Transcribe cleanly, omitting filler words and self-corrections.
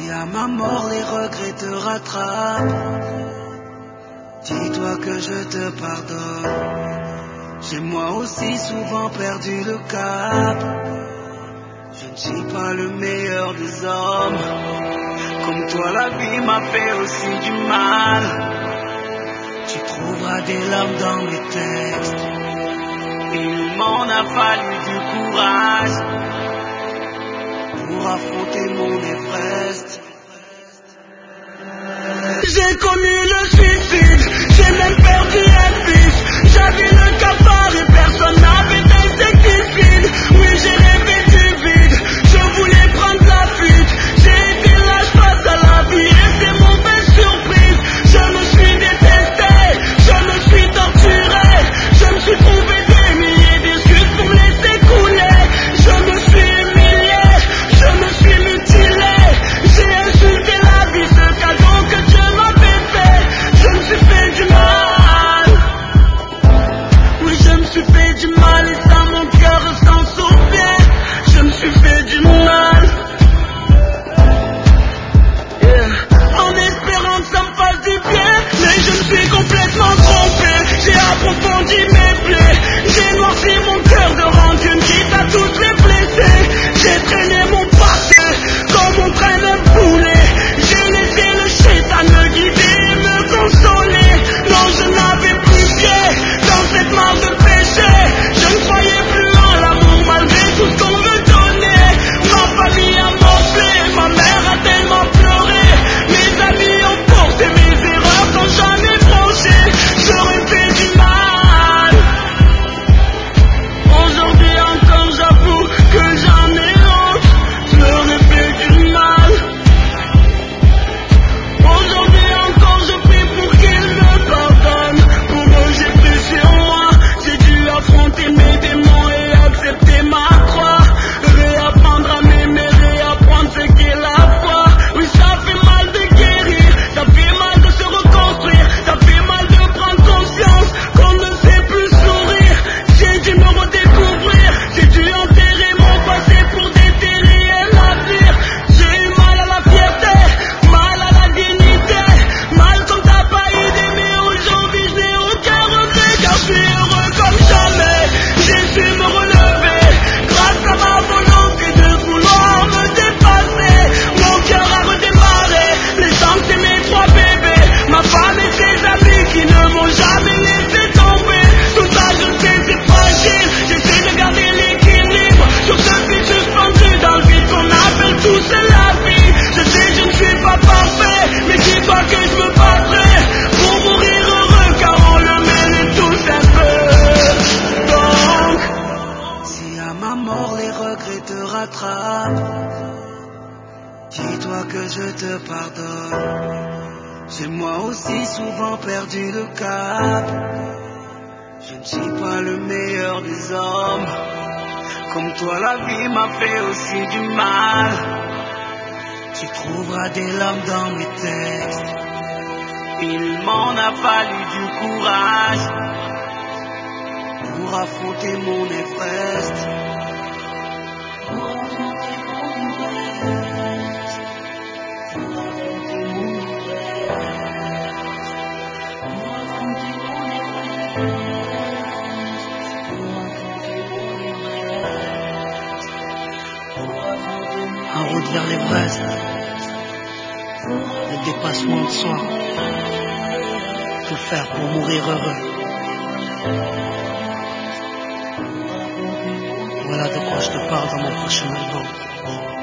Si à ma mort les regrets te rattrapent, dis-toi que je te pardonne. J'ai moi aussi souvent perdu le cap. Je ne suis pas le meilleur des hommes. Comme toi la vie m'a fait aussi du mal. Tu trouveras des larmes dans mes textes. Il m'en a fallu du courage pour affronter mon Everest. J'ai connu le suicide, j'ai même perdu un fils. J'avais le cafard et personne n'avait d'insecticide. Oui, j'ai rêvé du vide, je voulais prendre la fuite. J'ai été lâche face à la vie et des mauvaises surprises. Je me suis détesté, je me suis torturé. Je me suis trouvé des milliers d'excuses pour me laisser couler. Je me suis humilié, je me suis mutilé. J'ai insulté la vie, ce cadeau que Dieu m'avait fait. Je me suis fait du mal. Oui, je me suis fait du mal et ça mon cœur s'en souvient. Je me suis fait du mal. En espérant que ça me fasse du bien, mais je me suis complètement trompé. J'ai approfondi mes plaies, j'ai noirci mon cœur de rancune, quitte à toutes les blesser. J'ai traîné mon passé comme on traîne un poulet. J'ai laissé le shaitan me guider et me consoler. Non, je n'avais plus pied dans cette mare de péché. Je ne croyais plus en l'amour malgré tout ce qu'on me donnait. Ma famille a morflé, ma mère a tellement pleuré. Mes amis ont porté mes erreurs sans jamais broncher. J'aurais fait du mal. Aujourd'hui encore j'avoue que j'en ai honte. J'aurais fait du mal. Aujourd'hui encore je prie pour qu'il me pardonne. Pour eux j'ai pris sur moi. J'ai dû affronter mes démons et accepter ma croix. Réapprendre à m'aimer, réapprendre ce qu'est la foi. Oui, ça fait mal de guérir, ça fait mal de se reconstruire, ça fait mal de prendre conscience qu'on ne sait plus sourire. J'ai dû me redécouvrir, j'ai dû enterrer mon passé pour déterrer un avenir. J'ai eu mal à la fierté, mal à la dignité, mal comme t'as pas idée, mais aujourd'hui je n'ai aucun regret car je suis heureux comme jamais. J'ai su me relever grâce à ma volonté de vouloir me dépasser. Mon cœur a redémarré, les gens c'est mes trois bébés, ma femme et ses amis qui ne m'ont jamais laissé tomber. Tout ça je sais c'est fragile, j'essaie de garder l'équilibre sur ce fil suspendu dans le vide qu'on appelle tous la vie. Je sais je ne suis pas parfait, mais dis-toi que je me battrai pour mourir heureux car on le mérite tous un peu. Donc, si à ma mort les regrets te rattrapent, dis-toi que je te pardonne. J'ai moi aussi souvent perdu le cap. Je ne suis pas le meilleur des hommes. Comme toi la vie m'a fait aussi du mal. Tu trouveras des larmes dans mes textes. Il m'en a fallu du courage pour affronter mon Everest. En route vers l'Everest, le dépassement de soi. Que faire pour mourir heureux? Voilà de quoi je te parle dans mon prochain album.